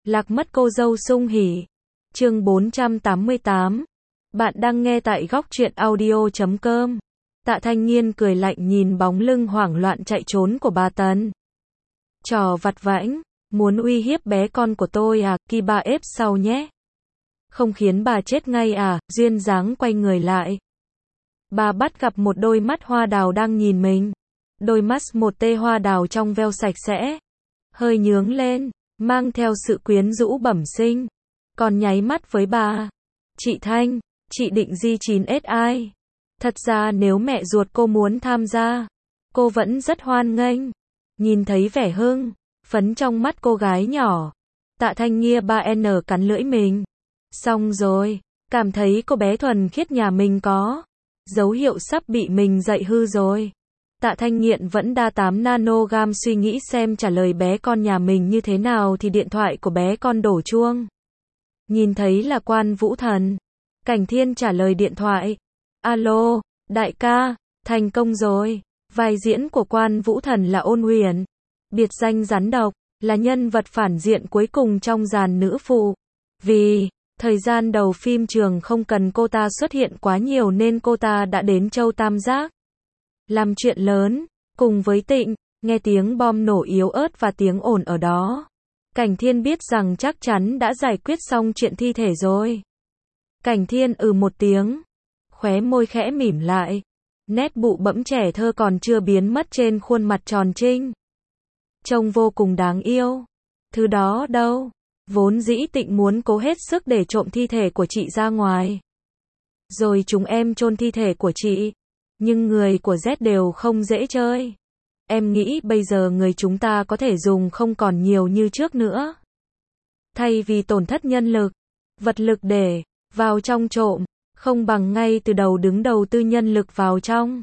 Lạc mất cô dâu sung hỉ. Chương 488. Bạn đang nghe tại góc truyện audio.com. Tạ Thanh Nghiên cười lạnh nhìn bóng lưng hoảng loạn chạy trốn của bà Tần. Trò vặt vãnh, muốn uy hiếp bé con của tôi à, kỳ bà ép sau nhé. Không khiến bà chết ngay à, duyên dáng quay người lại. Bà bắt gặp một đôi mắt hoa đào đang nhìn mình. Đôi mắt một tê hoa đào trong veo sạch sẽ. Hơi nhướng lên, mang theo sự quyến rũ bẩm sinh. Còn nháy mắt với bà. Chị Thanh, chị định di 9S ai? Thật ra nếu mẹ ruột cô muốn tham gia, cô vẫn rất hoan nghênh. Nhìn thấy vẻ hưng phấn trong mắt cô gái nhỏ, Tạ Thanh Nghiên 3N cắn lưỡi mình. Xong rồi, cảm thấy cô bé thuần khiết nhà mình có dấu hiệu sắp bị mình dạy hư rồi. Tạ Thanh Nghiên vẫn đa 8 nanogam suy nghĩ xem trả lời bé con nhà mình như thế nào thì điện thoại của bé con đổ chuông. Nhìn thấy là Quan Vũ Thần. Cảnh Thiên trả lời điện thoại. Alo, đại ca, thành công rồi. Vai diễn của Quan Vũ Thần là Ôn Huyền. Biệt danh rắn độc, là nhân vật phản diện cuối cùng trong dàn nữ phụ. Vì thời gian đầu phim trường không cần cô ta xuất hiện quá nhiều nên cô ta đã đến Châu Tam Giác làm chuyện lớn, cùng với Tịnh. Nghe tiếng bom nổ yếu ớt và tiếng ồn ở đó, Cảnh Thiên biết rằng chắc chắn đã giải quyết xong chuyện thi thể rồi. Cảnh Thiên một tiếng, khóe môi khẽ mỉm lại. Nét bụ bẫm trẻ thơ còn chưa biến mất trên khuôn mặt tròn trinh. Trông vô cùng đáng yêu. Thứ đó đâu. Vốn dĩ Tịnh muốn cố hết sức để trộm thi thể của chị ra ngoài. Rồi chúng em chôn thi thể của chị. Nhưng người của Z đều không dễ chơi. Em nghĩ bây giờ người chúng ta có thể dùng không còn nhiều như trước nữa. Thay vì tổn thất nhân lực, vật lực để vào trong trộm, không bằng ngay từ đầu đứng đầu tư nhân lực vào trong.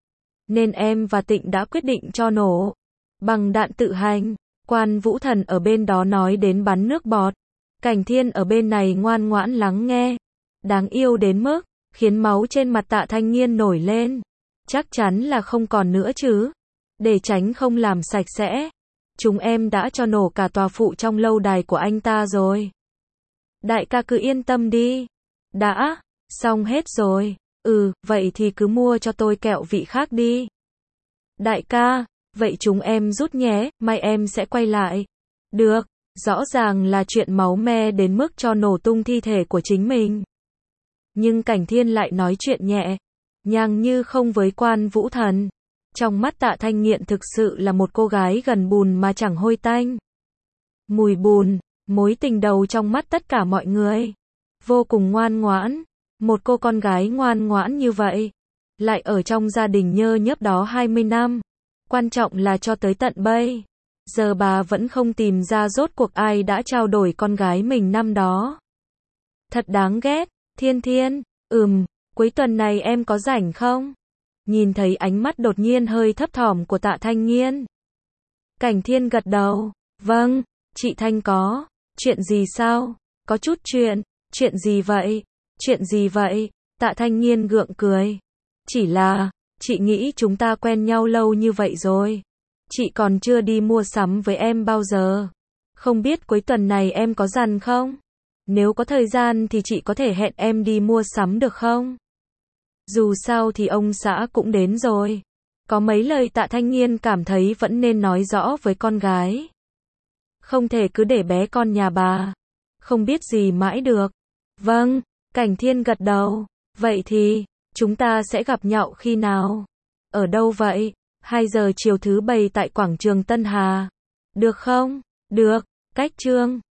Nên em và Tịnh đã quyết định cho nổ bằng đạn tự hành. Quan Vũ Thần ở bên đó nói đến bắn nước bọt. Cảnh Thiên ở bên này ngoan ngoãn lắng nghe. Đáng yêu đến mức khiến máu trên mặt Tạ Thanh Nghiên nổi lên. Chắc chắn là không còn nữa chứ. Để tránh không làm sạch sẽ, chúng em đã cho nổ cả tòa phụ trong lâu đài của anh ta rồi. Đại ca cứ yên tâm đi. Đã xong hết rồi. Vậy thì cứ mua cho tôi kẹo vị khác đi. Đại ca, vậy chúng em rút nhé, mai em sẽ quay lại. Được, rõ ràng là chuyện máu me đến mức cho nổ tung thi thể của chính mình. Nhưng Cảnh Thiên lại nói chuyện nhẹ nhàng như không với Quan Vũ Thần. Trong mắt Tạ Thanh Nghiên thực sự là một cô gái gần bùn mà chẳng hôi tanh. Mùi bùn, mối tình đầu trong mắt tất cả mọi người. Vô cùng ngoan ngoãn. Một cô con gái ngoan ngoãn như vậy, lại ở trong gia đình nhơ nhớp đó 20 năm. Quan trọng là cho tới tận bây giờ bà vẫn không tìm ra rốt cuộc ai đã trao đổi con gái mình năm đó. Thật đáng ghét. Thiên Thiên, cuối tuần này em có rảnh không? Nhìn thấy ánh mắt đột nhiên hơi thấp thỏm của Tạ Thanh Nghiên, Cảnh Thiên gật đầu. Vâng, chị Thanh có. Chuyện gì sao? Có chút chuyện. Chuyện gì vậy? Chuyện gì vậy? Tạ Thanh Nghiên gượng cười. Chỉ là, chị nghĩ chúng ta quen nhau lâu như vậy rồi. Chị còn chưa đi mua sắm với em bao giờ. Không biết cuối tuần này em có rảnh không? Nếu có thời gian thì chị có thể hẹn em đi mua sắm được không? Dù sao thì ông xã cũng đến rồi. Có mấy lời Tạ Thanh Nghiên cảm thấy vẫn nên nói rõ với con gái. Không thể cứ để bé con nhà bà không biết gì mãi được. Vâng, Cảnh Thiên gật đầu. Vậy thì, chúng ta sẽ gặp nhau khi nào? Ở đâu vậy? 2 giờ chiều thứ Bảy tại quảng trường Tân Hà. Được không? Được, cách chương